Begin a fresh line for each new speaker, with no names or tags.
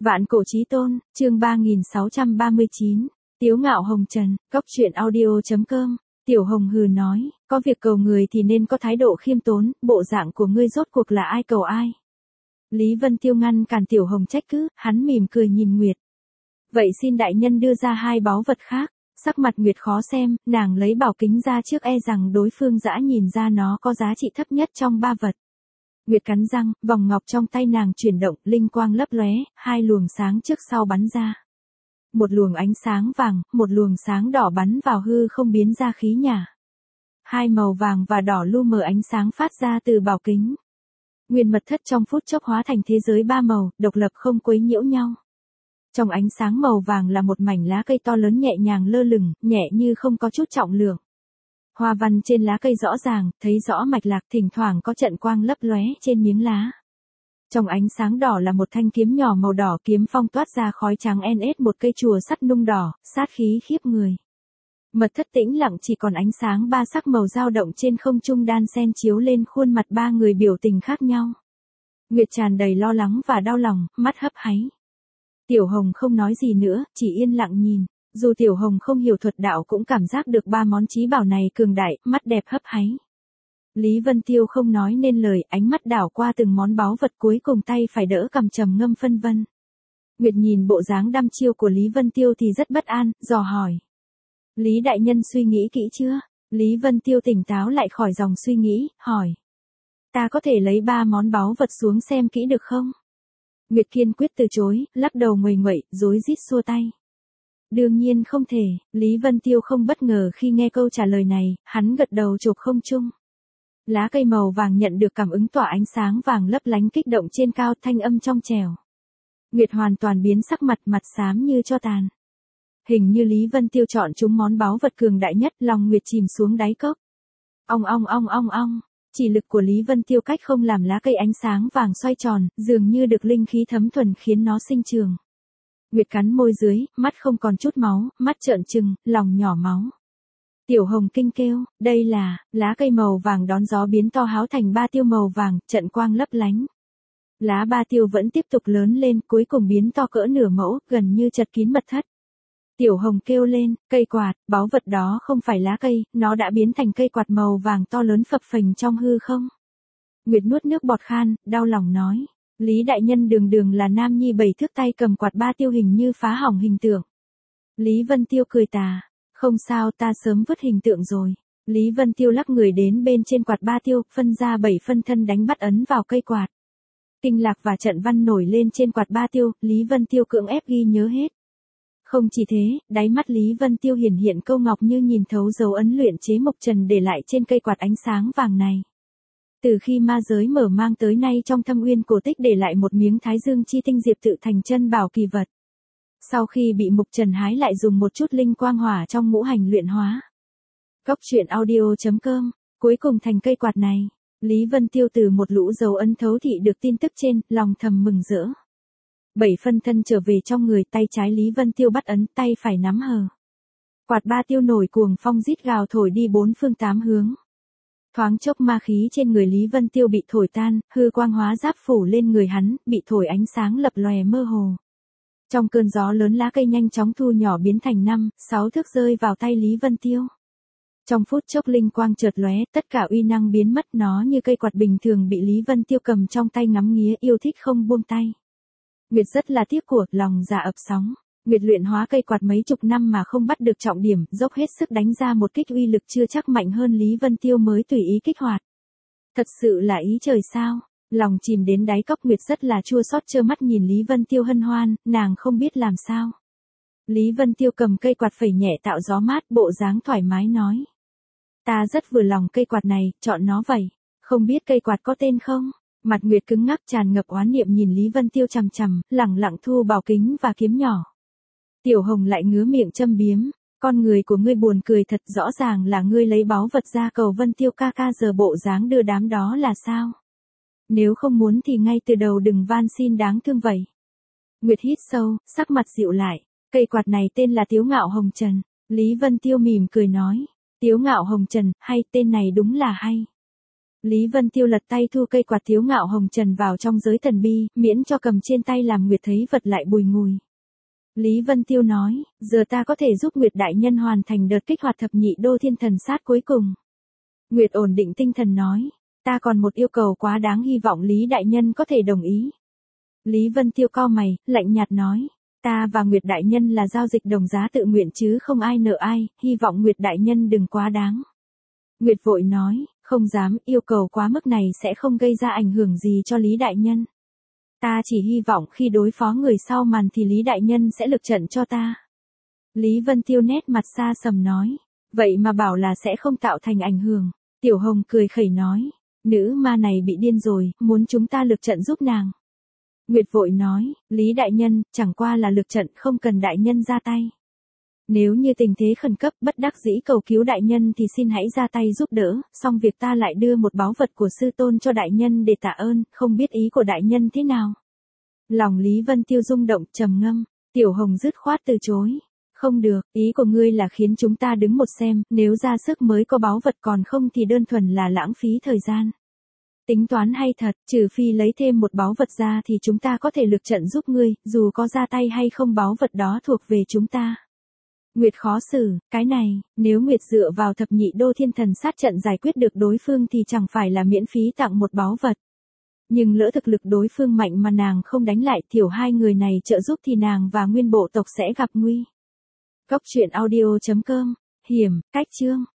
Vạn cổ chí tôn, chương 3639, Tiếu ngạo hồng trần, Cóc truyện audio.com, Tiểu Hồng hừ nói, có việc cầu người thì nên có thái độ khiêm tốn, bộ dạng của ngươi rốt cuộc là ai cầu ai. Lý Vân Tiêu ngăn cản Tiểu Hồng trách cứ, hắn mỉm cười nhìn Nguyệt. Vậy xin đại nhân đưa ra hai báu vật khác. Sắc mặt Nguyệt khó xem, nàng lấy bảo kính ra trước e rằng đối phương dã nhìn ra nó có giá trị thấp nhất trong ba vật. Nguyệt cắn răng, vòng ngọc trong tay nàng chuyển động, linh quang lấp lóe, hai luồng sáng trước sau bắn ra. Một luồng ánh sáng vàng, một luồng sáng đỏ bắn vào hư không biến ra khí nhà. Hai màu vàng và đỏ lu mờ ánh sáng phát ra từ bảo kính. Nguyên mật thất trong phút chốc hóa thành thế giới ba màu, độc lập không quấy nhiễu nhau. Trong ánh sáng màu vàng là một mảnh lá cây to lớn nhẹ nhàng lơ lửng, nhẹ như không có chút trọng lượng. Hoa văn trên lá cây rõ ràng, thấy rõ mạch lạc, thỉnh thoảng có trận quang lấp lóe trên miếng lá. Trong ánh sáng đỏ là một thanh kiếm nhỏ màu đỏ, kiếm phong toát ra khói trắng NS, một cây chùa sắt nung đỏ, sát khí khiếp người. Mật thất tĩnh lặng, chỉ còn ánh sáng ba sắc màu dao động trên không trung đan xen chiếu lên khuôn mặt ba người biểu tình khác nhau. Nguyệt tràn đầy lo lắng và đau lòng, mắt hấp háy. Tiểu Hồng không nói gì nữa, chỉ yên lặng nhìn. Dù Tiểu Hồng không hiểu thuật đạo cũng cảm giác được ba món chí bảo này cường đại, mắt đẹp hấp háy. Lý Vân Tiêu không nói nên lời, ánh mắt đảo qua từng món báu vật, cuối cùng tay phải đỡ cằm trầm ngâm phân vân. Nguyệt nhìn bộ dáng đăm chiêu của Lý Vân Tiêu thì rất bất an, dò hỏi. Lý đại nhân suy nghĩ kỹ chưa? Lý Vân Tiêu tỉnh táo lại khỏi dòng suy nghĩ, hỏi. Ta có thể lấy ba món báu vật xuống xem kỹ được không? Nguyệt kiên quyết từ chối, lắc đầu nguầy nguậy, rối rít xua tay. Đương nhiên không thể, Lý Vân Tiêu không bất ngờ khi nghe câu trả lời này, hắn gật đầu chộp không chung. Lá cây màu vàng nhận được cảm ứng tỏa ánh sáng vàng lấp lánh kích động trên cao, thanh âm trong trẻo. Nguyệt hoàn toàn biến sắc mặt, mặt xám như tro tàn. Hình như Lý Vân Tiêu chọn chúng món báu vật cường đại nhất, lòng Nguyệt chìm xuống đáy cốc. Ong ong ong ong ong. Chỉ lực của Lý Vân Tiêu cách không làm lá cây ánh sáng vàng xoay tròn, dường như được linh khí thấm thuần khiến nó sinh trường. Nguyệt cắn môi dưới, mắt không còn chút máu, mắt trợn trừng, lòng nhỏ máu. Tiểu Hồng kinh kêu, đây là, lá cây màu vàng đón gió biến to háo thành ba tiêu màu vàng, trận quang lấp lánh. Lá ba tiêu vẫn tiếp tục lớn lên, cuối cùng biến to cỡ nửa mẫu, gần như chật kín mật thất. Tiểu Hồng kêu lên, cây quạt, báu vật đó không phải lá cây, nó đã biến thành cây quạt màu vàng to lớn phập phình trong hư không. Nguyệt nuốt nước bọt khan, đau lòng nói. Lý đại nhân đường đường là nam nhi 7 thước, tay cầm quạt ba tiêu hình như phá hỏng hình tượng. Lý Vân Tiêu cười tà. Không sao, ta sớm vứt hình tượng rồi. Lý Vân Tiêu lắc người đến bên trên quạt ba tiêu, phân ra 7 phân thân đánh bắt ấn vào cây quạt. Kinh lạc và trận văn nổi lên trên quạt ba tiêu, Lý Vân Tiêu cưỡng ép ghi nhớ hết. Không chỉ thế, đáy mắt Lý Vân Tiêu hiển hiện câu ngọc như nhìn thấu dấu ấn luyện chế mộc trần để lại trên cây quạt ánh sáng vàng này. Từ khi ma giới mở mang tới nay, trong thâm uyên cổ tích để lại một miếng thái dương chi tinh diệp tự thành chân bảo kỳ vật. Sau khi bị mục trần hái lại dùng một chút linh quang hỏa trong ngũ hành luyện hóa. Cóc truyện audio.com, cuối cùng thành cây quạt này. Lý Vân Tiêu từ một lũ dấu ấn thấu thị được tin tức trên, lòng thầm mừng rỡ. 7 phân thân trở về trong người, tay trái Lý Vân Tiêu bắt ấn, tay phải nắm hờ. Quạt ba tiêu nổi cuồng phong rít gào thổi đi bốn phương tám hướng. Thoáng chốc ma khí trên người Lý Vân Tiêu bị thổi tan, hư quang hóa giáp phủ lên người hắn, bị thổi ánh sáng lập lòe mơ hồ. Trong cơn gió lớn lá cây nhanh chóng thu nhỏ biến thành 5, 6 thước rơi vào tay Lý Vân Tiêu. Trong phút chốc linh quang chợt lóe, tất cả uy năng biến mất, nó như cây quạt bình thường bị Lý Vân Tiêu cầm trong tay ngắm nghía yêu thích không buông tay. Nguyệt rất là tiếc của, lòng dạ ập sóng. Nguyệt luyện hóa cây quạt mấy chục năm mà không bắt được trọng điểm, dốc hết sức đánh ra một kích uy lực chưa chắc mạnh hơn Lý Vân Tiêu mới tùy ý kích hoạt. Thật sự là ý trời sao? Lòng chìm đến đáy cốc, Nguyệt rất là chua xót trơ mắt nhìn Lý Vân Tiêu hân hoan, nàng không biết làm sao. Lý Vân Tiêu cầm cây quạt phẩy nhẹ tạo gió mát, bộ dáng thoải mái nói. Ta rất vừa lòng cây quạt này, chọn nó vậy. Không biết cây quạt có tên không? Mặt Nguyệt cứng ngắc tràn ngập oán niệm nhìn Lý Vân Tiêu chằm chằm, lẳng lặng thu bảo kính và kiếm nhỏ. Tiểu Hồng lại ngứa miệng châm biếm. Con người của ngươi buồn cười thật, rõ ràng là ngươi lấy báu vật ra cầu Vân Tiêu ca ca, giờ bộ dáng đưa đám đó là sao? Nếu không muốn thì ngay từ đầu đừng van xin đáng thương vậy. Nguyệt hít sâu, sắc mặt dịu lại. Cây quạt này tên là Tiếu ngạo hồng trần. Lý Vân Tiêu mỉm cười nói. Tiếu ngạo hồng trần, hay, tên này đúng là hay. Lý Vân Tiêu lật tay thu cây quạt Tiếu Ngạo Hồng Trần vào trong giới thần bi, miễn cho cầm trên tay làm Nguyệt thấy vật lại bùi ngùi. Lý Vân Tiêu nói, giờ ta có thể giúp Nguyệt đại nhân hoàn thành đợt kích hoạt thập nhị đô thiên thần sát cuối cùng. Nguyệt ổn định tinh thần nói, ta còn một yêu cầu quá đáng hy vọng Lý đại nhân có thể đồng ý. Lý Vân Tiêu cau mày, lạnh nhạt nói, ta và Nguyệt đại nhân là giao dịch đồng giá tự nguyện chứ không ai nợ ai, hy vọng Nguyệt đại nhân đừng quá đáng. Nguyệt vội nói, không dám, yêu cầu quá mức này sẽ không gây ra ảnh hưởng gì cho Lý đại nhân. Ta chỉ hy vọng khi đối phó người sau màn thì Lý đại nhân sẽ lực trận cho ta. Lý Vân Tiêu nét mặt xa sầm nói, vậy mà bảo là sẽ không tạo thành ảnh hưởng. Tiểu Hồng cười khẩy nói, nữ ma này bị điên rồi, muốn chúng ta lực trận giúp nàng. Nguyệt vội nói, Lý đại nhân, chẳng qua là lực trận, không cần đại nhân ra tay. Nếu như tình thế khẩn cấp bất đắc dĩ cầu cứu đại nhân thì xin hãy ra tay giúp đỡ, xong việc ta lại đưa một báu vật của sư tôn cho đại nhân để tạ ơn, không biết ý của đại nhân thế nào. Lòng Lý Vân Tiêu rung động, trầm ngâm, Tiểu Hồng dứt khoát từ chối. Không được, ý của ngươi là khiến chúng ta đứng một xem, nếu ra sức mới có báu vật còn không thì đơn thuần là lãng phí thời gian. Tính toán hay thật, trừ phi lấy thêm một báu vật ra thì chúng ta có thể lực trận giúp ngươi, dù có ra tay hay không báu vật đó thuộc về chúng ta. Nguyệt khó xử, cái này, nếu Nguyệt dựa vào thập nhị đô thiên thần sát trận giải quyết được đối phương thì chẳng phải là miễn phí tặng một báu vật. Nhưng lỡ thực lực đối phương mạnh mà nàng không đánh lại, thiểu hai người này trợ giúp thì nàng và nguyên bộ tộc sẽ gặp nguy. Cốc truyện audio.com, hiểm, cách chương.